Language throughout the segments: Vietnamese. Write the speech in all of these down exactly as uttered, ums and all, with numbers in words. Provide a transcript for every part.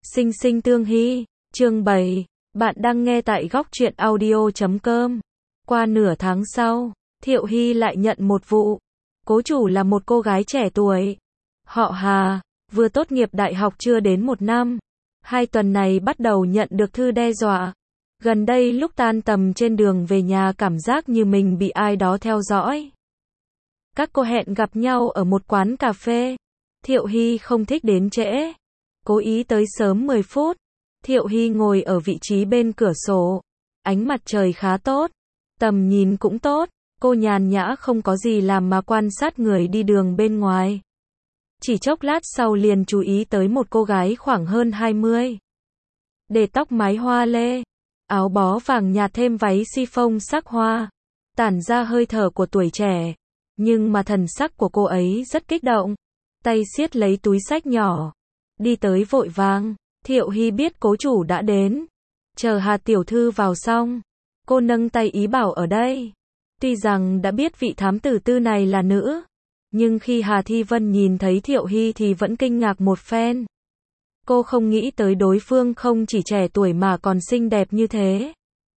Sinh sinh tương hy, chương bảy, bạn đang nghe tại góc truyện audio chấm com. Qua nửa tháng sau, Thiệu Hy lại nhận một vụ. Cố chủ là một cô gái trẻ tuổi. Họ Hà, vừa tốt nghiệp đại học chưa đến một năm. Hai tuần này bắt đầu nhận được thư đe dọa. Gần đây lúc tan tầm trên đường về nhà cảm giác như mình bị ai đó theo dõi. Các cô hẹn gặp nhau ở một quán cà phê. Thiệu Hy không thích đến trễ. Cố ý tới sớm mười phút. Thiệu Hy ngồi ở vị trí bên cửa sổ. Ánh mặt trời khá tốt. Tầm nhìn cũng tốt. Cô nhàn nhã không có gì làm mà quan sát người đi đường bên ngoài. Chỉ chốc lát sau liền chú ý tới một cô gái khoảng hơn hai mươi. Để tóc mái hoa lê. Áo bó vàng nhạt thêm váy chiffon sắc hoa. Tản ra hơi thở của tuổi trẻ. Nhưng mà thần sắc của cô ấy rất kích động. Tay siết lấy túi xách nhỏ. Đi tới vội vàng. Thiệu Hy biết cố chủ đã đến. Chờ Hà tiểu thư vào xong. Cô nâng tay ý bảo ở đây. Tuy rằng đã biết vị thám tử tư này là nữ. Nhưng khi Hà Thi Vân nhìn thấy Thiệu Hy thì vẫn kinh ngạc một phen. Cô không nghĩ tới đối phương không chỉ trẻ tuổi mà còn xinh đẹp như thế.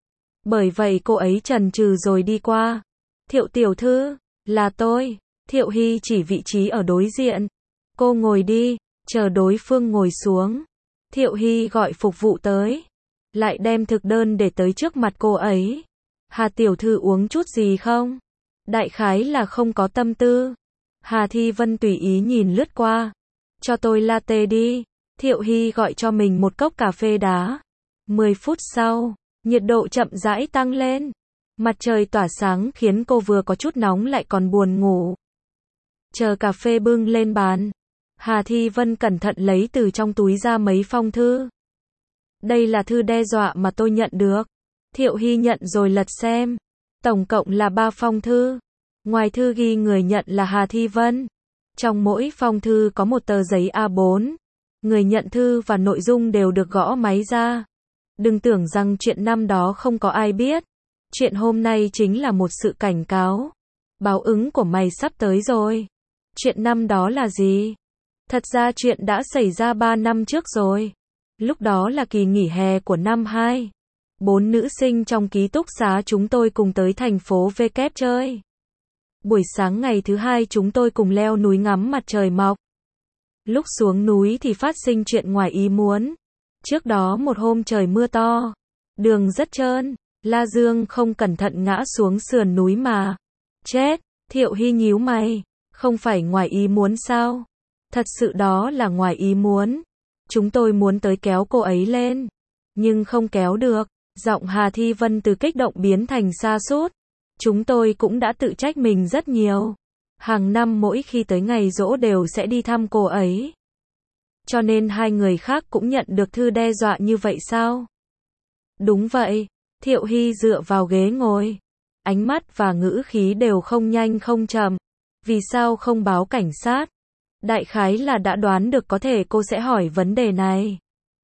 Bởi vậy cô ấy chần chừ rồi đi qua. Thiệu tiểu thư, là tôi. Thiệu Hy chỉ vị trí ở đối diện. Cô ngồi đi, chờ đối phương ngồi xuống. Thiệu Hy gọi phục vụ tới. Lại đem thực đơn để tới trước mặt cô ấy. Hà tiểu thư uống chút gì không? Đại khái là không có tâm tư. Hà Thi Vân tùy ý nhìn lướt qua. Cho tôi latte đi. Thiệu Hy gọi cho mình một cốc cà phê đá. mười phút sau, nhiệt độ chậm rãi tăng lên. Mặt trời tỏa sáng khiến cô vừa có chút nóng lại còn buồn ngủ. Chờ cà phê bưng lên bàn. Hà Thi Vân cẩn thận lấy từ trong túi ra mấy phong thư. Đây là thư đe dọa mà tôi nhận được. Thiệu Hy nhận rồi lật xem. Tổng cộng là ba phong thư. Ngoài thư ghi người nhận là Hà Thi Vân. Trong mỗi phong thư có một tờ giấy A bốn. Người nhận thư và nội dung đều được gõ máy ra. Đừng tưởng rằng chuyện năm đó không có ai biết. Chuyện hôm nay chính là một sự cảnh cáo. Báo ứng của mày sắp tới rồi. Chuyện năm đó là gì? Thật ra chuyện đã xảy ra ba năm trước rồi. Lúc đó là kỳ nghỉ hè của năm hai. Bốn nữ sinh trong ký túc xá chúng tôi cùng tới thành phố V kép chơi. Buổi sáng ngày thứ hai chúng tôi cùng leo núi ngắm mặt trời mọc. Lúc xuống núi thì phát sinh chuyện ngoài ý muốn. Trước đó một hôm trời mưa to. Đường rất trơn. La Dương không cẩn thận ngã xuống sườn núi mà. Chết, Thiệu Hy nhíu mày. Không phải ngoài ý muốn sao? Thật sự đó là ngoài ý muốn. Chúng tôi muốn tới kéo cô ấy lên. Nhưng không kéo được. Giọng Hà Thi Vân từ kích động biến thành sa sút. Chúng tôi cũng đã tự trách mình rất nhiều. Hàng năm mỗi khi tới ngày giỗ đều sẽ đi thăm cô ấy. Cho nên hai người khác cũng nhận được thư đe dọa như vậy sao? Đúng vậy. Thiệu Hy dựa vào ghế ngồi. Ánh mắt và ngữ khí đều không nhanh không chậm. Vì sao không báo cảnh sát? Đại khái là đã đoán được có thể cô sẽ hỏi vấn đề này.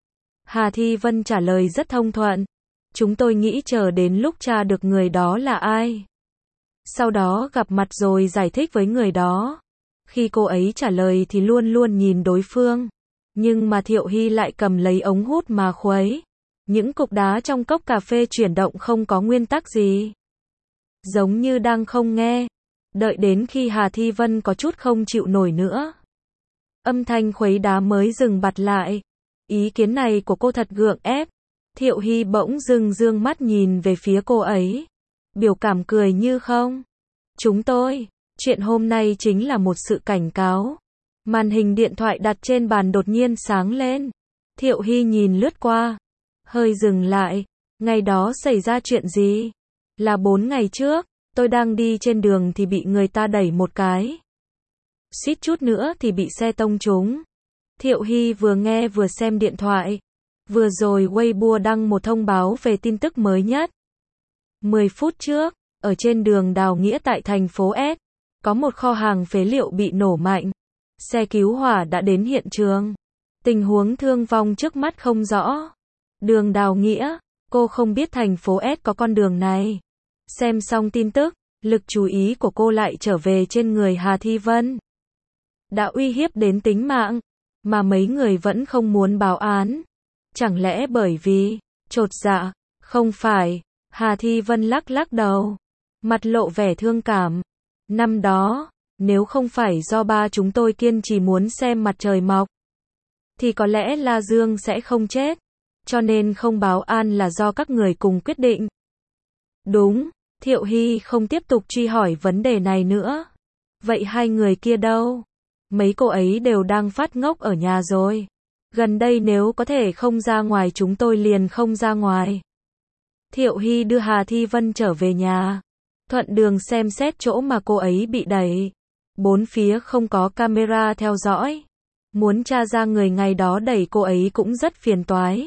Hà Thi Vân trả lời rất thông thuận. Chúng tôi nghĩ chờ đến lúc tra được người đó là ai. Sau đó gặp mặt rồi giải thích với người đó. Khi cô ấy trả lời thì luôn luôn nhìn đối phương. Nhưng mà Thiệu Hy lại cầm lấy ống hút mà khuấy. Những cục đá trong cốc cà phê chuyển động không có nguyên tắc gì. Giống như đang không nghe. Đợi đến khi Hà Thi Vân có chút không chịu nổi nữa. Âm thanh khuấy đá mới dừng bặt lại. Ý kiến này của cô thật gượng ép. Thiệu Hy bỗng dưng dương mắt nhìn về phía cô ấy. Biểu cảm cười như không. Chúng tôi, chuyện hôm nay chính là một sự cảnh cáo. Màn hình điện thoại đặt trên bàn đột nhiên sáng lên. Thiệu Hy nhìn lướt qua. Hơi dừng lại. Ngày đó xảy ra chuyện gì? Là bốn ngày trước, tôi đang đi trên đường thì bị người ta đẩy một cái. Suýt chút nữa thì bị xe tông trúng. Thiệu Hy vừa nghe vừa xem điện thoại. Vừa rồi Weibo đăng một thông báo về tin tức mới nhất. mười phút trước, ở trên đường Đào Nghĩa tại thành phố S, có một kho hàng phế liệu bị nổ mạnh. Xe cứu hỏa đã đến hiện trường. Tình huống thương vong trước mắt không rõ. Đường Đào Nghĩa, cô không biết thành phố S có con đường này. Xem xong tin tức, lực chú ý của cô lại trở về trên người Hà Thi Vân. Đã uy hiếp đến tính mạng, mà mấy người vẫn không muốn báo án. Chẳng lẽ bởi vì, chột dạ, không phải, Hà Thi Vân lắc lắc đầu, mặt lộ vẻ thương cảm. Năm đó, nếu không phải do ba chúng tôi kiên trì muốn xem mặt trời mọc, thì có lẽ La Dương sẽ không chết, cho nên không báo an là do các người cùng quyết định. Đúng, Thiệu Hy không tiếp tục truy hỏi vấn đề này nữa. Vậy hai người kia đâu? Mấy cô ấy đều đang phát ngốc ở nhà rồi. Gần đây nếu có thể không ra ngoài chúng tôi liền không ra ngoài. Thiệu Hy đưa Hà Thi Vân trở về nhà. Thuận đường xem xét chỗ mà cô ấy bị đẩy. Bốn phía không có camera theo dõi. Muốn tra ra người ngày đó đẩy cô ấy cũng rất phiền toái.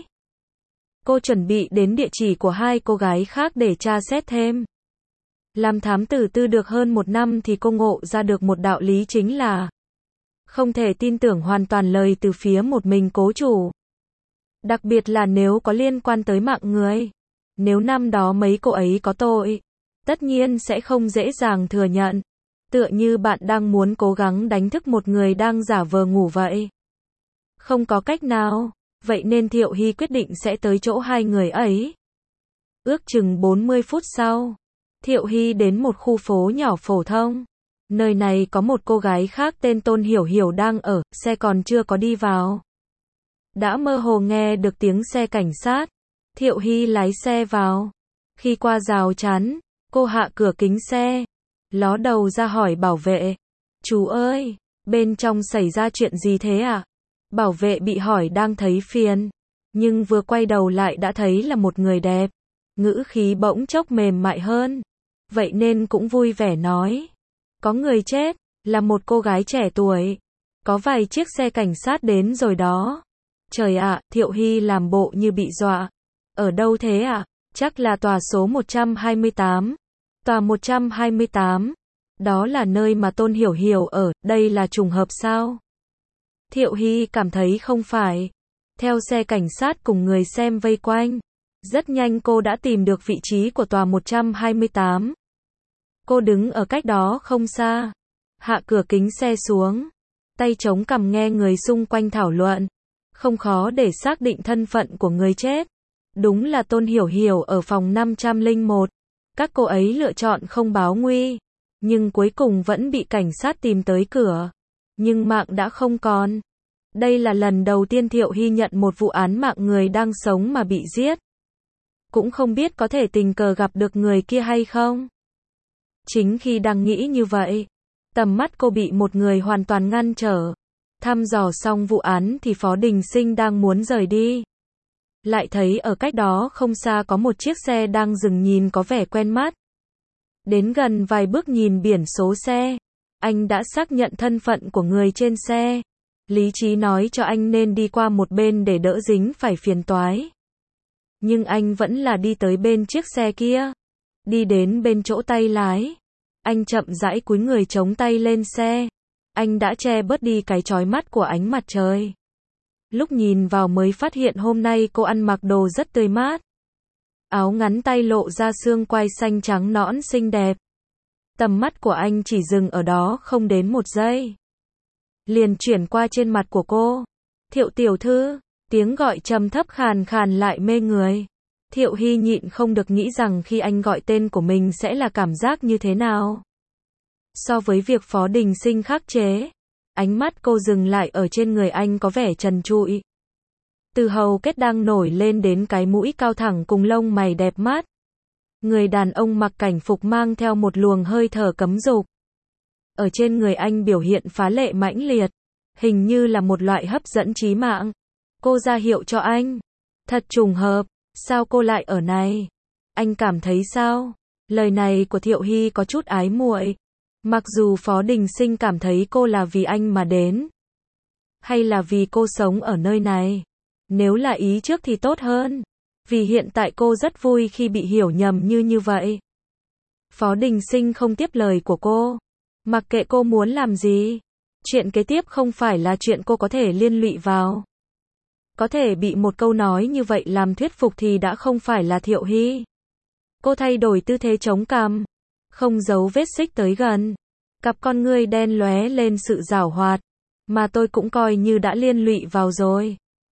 Cô chuẩn bị đến địa chỉ của hai cô gái khác để tra xét thêm. Làm thám tử tư được hơn một năm thì cô ngộ ra được một đạo lý chính là không thể tin tưởng hoàn toàn lời từ phía một mình cố chủ. Đặc biệt là nếu có liên quan tới mạng người. Nếu năm đó mấy cô ấy có tội, tất nhiên sẽ không dễ dàng thừa nhận. Tựa như bạn đang muốn cố gắng đánh thức một người đang giả vờ ngủ vậy. Không có cách nào, vậy nên Thiệu Hy quyết định sẽ tới chỗ hai người ấy. Ước chừng bốn mươi phút sau, Thiệu Hy đến một khu phố nhỏ phổ thông. Nơi này có một cô gái khác tên Tôn Hiểu Hiểu đang ở, xe còn chưa có đi vào. Đã mơ hồ nghe được tiếng xe cảnh sát. Thiệu Hy lái xe vào. Khi qua rào chắn, cô hạ cửa kính xe, ló đầu ra hỏi bảo vệ. Chú ơi, bên trong xảy ra chuyện gì thế ạ? À? Bảo vệ bị hỏi đang thấy phiền, nhưng vừa quay đầu lại đã thấy là một người đẹp. Ngữ khí bỗng chốc mềm mại hơn. Vậy nên cũng vui vẻ nói. Có người chết, là một cô gái trẻ tuổi. Có vài chiếc xe cảnh sát đến rồi đó. Trời ạ, à, Thiệu Hy làm bộ như bị dọa. Ở đâu thế ạ? À? Chắc là tòa số một trăm hai mươi tám. Tòa một trăm hai mươi tám. Đó là nơi mà Tôn Hiểu Hiểu ở, đây là trùng hợp sao? Thiệu Hy cảm thấy không phải. Theo xe cảnh sát cùng người xem vây quanh. Rất nhanh cô đã tìm được vị trí của tòa một trăm hai mươi tám. Cô đứng ở cách đó không xa. Hạ cửa kính xe xuống. Tay chống cằm nghe người xung quanh thảo luận. Không khó để xác định thân phận của người chết. Đúng là Tôn Hiểu Hiểu ở phòng năm trăm lẻ một. Các cô ấy lựa chọn không báo nguy. Nhưng cuối cùng vẫn bị cảnh sát tìm tới cửa. Nhưng mạng đã không còn. Đây là lần đầu tiên Thiệu Hy nhận một vụ án mạng người đang sống mà bị giết. Cũng không biết có thể tình cờ gặp được người kia hay không. Chính khi đang nghĩ như vậy, tầm mắt cô bị một người hoàn toàn ngăn trở. Thăm dò xong vụ án thì Phó Đình Sinh đang muốn rời đi. Lại thấy ở cách đó không xa có một chiếc xe đang dừng nhìn có vẻ quen mắt. Đến gần vài bước nhìn biển số xe, anh đã xác nhận thân phận của người trên xe. Lý trí nói cho anh nên đi qua một bên để đỡ dính phải phiền toái. Nhưng anh vẫn là đi tới bên chiếc xe kia. Đi đến bên chỗ tay lái. Anh chậm rãi cúi người chống tay lên xe. Anh đã che bớt đi cái chói mắt của ánh mặt trời. Lúc nhìn vào mới phát hiện hôm nay cô ăn mặc đồ rất tươi mát. Áo ngắn tay lộ ra xương quai xanh trắng nõn xinh đẹp. Tầm mắt của anh chỉ dừng ở đó không đến một giây. Liền chuyển qua trên mặt của cô. Thiệu tiểu thư, tiếng gọi trầm thấp khàn khàn lại mê người. Thiệu Hy nhịn không được nghĩ rằng khi anh gọi tên của mình sẽ là cảm giác như thế nào. So với việc Phó Đình Sinh khắc chế, ánh mắt cô dừng lại ở trên người anh có vẻ trần trụi. Từ hầu kết đang nổi lên đến cái mũi cao thẳng cùng lông mày đẹp mắt. Người đàn ông mặc cảnh phục mang theo một luồng hơi thở cấm dục. Ở trên người anh biểu hiện phá lệ mãnh liệt, hình như là một loại hấp dẫn chí mạng. Cô ra hiệu cho anh. Thật trùng hợp, sao cô lại ở này? Anh cảm thấy sao? Lời này của Thiệu Hy có chút ái muội. Mặc dù Phó Đình Sinh cảm thấy cô là vì anh mà đến. Hay là vì cô sống ở nơi này? Nếu là ý trước thì tốt hơn. Vì hiện tại cô rất vui khi bị hiểu nhầm như như vậy. Phó Đình Sinh không tiếp lời của cô. Mặc kệ cô muốn làm gì. Chuyện kế tiếp không phải là chuyện cô có thể liên lụy vào. Có thể bị một câu nói như vậy làm thuyết phục thì đã không phải là Thiệu Hy. Cô thay đổi tư thế chống cằm. Không giấu vết xích tới gần. Cặp con ngươi đen lóe lên sự giảo hoạt. Mà tôi cũng coi như đã liên lụy vào rồi.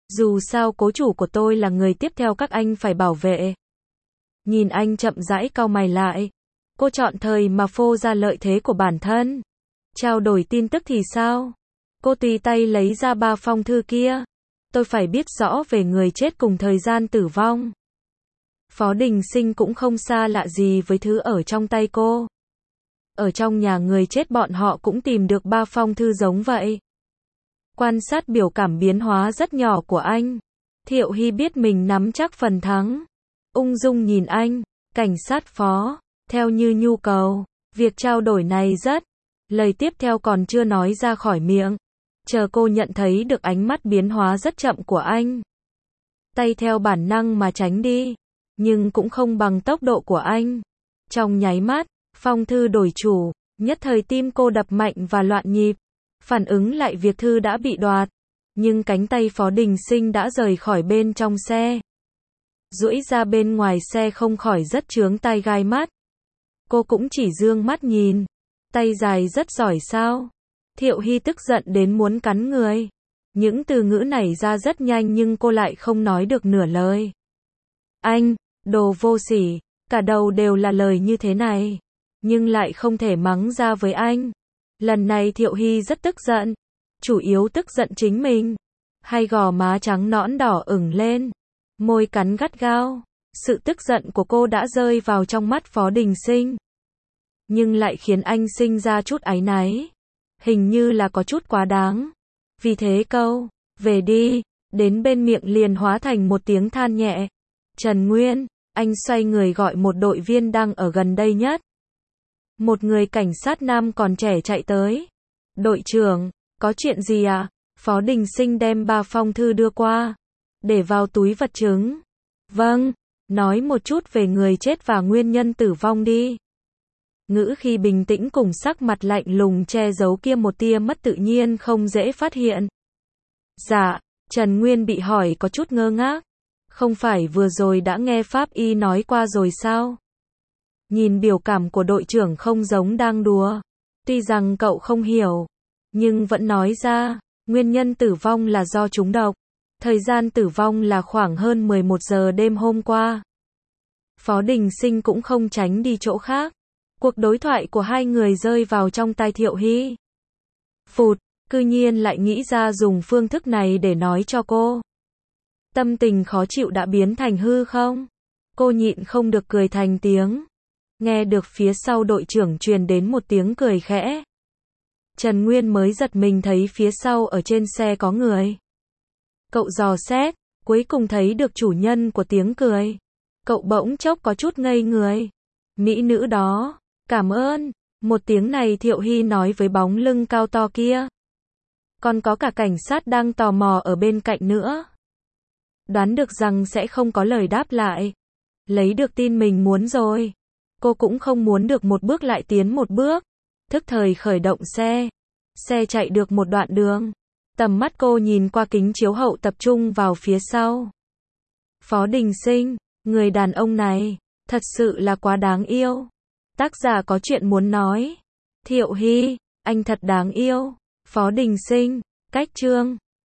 Dù sao cố chủ của tôi là người tiếp theo các anh phải bảo vệ. Nhìn anh chậm rãi cau mày lại. Cô chọn thời mà phô ra lợi thế của bản thân. Trao đổi tin tức thì sao? Cô tùy tay lấy ra ba phong thư kia. Tôi phải biết rõ về người chết cùng thời gian tử vong. Phó Đình Sinh cũng không xa lạ gì với thứ ở trong tay cô. Ở trong nhà người chết bọn họ cũng tìm được ba phong thư giống vậy. Quan sát biểu cảm biến hóa rất nhỏ của anh. Thiệu Hy biết mình nắm chắc phần thắng. Ung dung nhìn anh, cảnh sát phó, theo như nhu cầu, việc trao đổi này rất. Lời tiếp theo còn chưa nói ra khỏi miệng. Chờ cô nhận thấy được ánh mắt biến hóa rất chậm của anh. Tay theo bản năng mà tránh đi, nhưng cũng không bằng tốc độ của anh. Trong nháy mắt, phong thư đổi chủ, nhất thời tim cô đập mạnh và loạn nhịp. Phản ứng lại việc thư đã bị đoạt, nhưng cánh tay Phó Đình Sinh đã rời khỏi bên trong xe. Duỗi ra bên ngoài xe không khỏi rất chướng tai gai mắt. Cô cũng chỉ dương mắt nhìn. Tay dài rất giỏi sao? Thiệu Hy tức giận đến muốn cắn người. Những từ ngữ này ra rất nhanh nhưng cô lại không nói được nửa lời. Anh, đồ vô sỉ, cả đầu đều là lời như thế này. Nhưng lại không thể mắng ra với anh. Lần này Thiệu Hy rất tức giận. Chủ yếu tức giận chính mình. Hai gò má trắng nõn đỏ ửng lên. Môi cắn gắt gao. Sự tức giận của cô đã rơi vào trong mắt Phó Đình Sinh. Nhưng lại khiến anh sinh ra chút áy náy. Hình như là có chút quá đáng. Vì thế câu, về đi, đến bên miệng liền hóa thành một tiếng than nhẹ. Trần Nguyên, anh xoay người gọi một đội viên đang ở gần đây nhất. Một người cảnh sát nam còn trẻ chạy tới. Đội trưởng, có chuyện gì à? Phó Đình Sinh đem ba phong thư đưa qua. Để vào túi vật chứng. Vâng, nói một chút về người chết và nguyên nhân tử vong đi. Ngữ khi bình tĩnh cùng sắc mặt lạnh lùng che giấu kia một tia mất tự nhiên không dễ phát hiện. Dạ, Trần Nguyên bị hỏi có chút ngơ ngác. Không phải vừa rồi đã nghe Pháp Y nói qua rồi sao? Nhìn biểu cảm của đội trưởng không giống đang đùa. Tuy rằng cậu không hiểu, nhưng vẫn nói ra, nguyên nhân tử vong là do trúng độc. Thời gian tử vong là khoảng hơn mười một giờ đêm hôm qua. Phó Đình Sinh cũng không tránh đi chỗ khác. Cuộc đối thoại của hai người rơi vào trong tai Thiệu Hy. Phụt, cư nhiên lại nghĩ ra dùng phương thức này để nói cho cô. Tâm tình khó chịu đã biến thành hư không? Cô nhịn không được cười thành tiếng. Nghe được phía sau đội trưởng truyền đến một tiếng cười khẽ. Trần Nguyên mới giật mình thấy phía sau ở trên xe có người. Cậu dò xét, cuối cùng thấy được chủ nhân của tiếng cười. Cậu bỗng chốc có chút ngây người. Mỹ nữ đó, cảm ơn. Một tiếng này Thiệu Hy nói với bóng lưng cao to kia. Còn có cả cảnh sát đang tò mò ở bên cạnh nữa. Đoán được rằng sẽ không có lời đáp lại. Lấy được tin mình muốn rồi. Cô cũng không muốn được một bước lại tiến một bước. Thức thời khởi động xe. Xe chạy được một đoạn đường. Tầm mắt cô nhìn qua kính chiếu hậu tập trung vào phía sau. Phó Đình Sinh, người đàn ông này, thật sự là quá đáng yêu. Tác giả có chuyện muốn nói. Thiệu Hy, anh thật đáng yêu. Phó Đình Sinh, cách chương.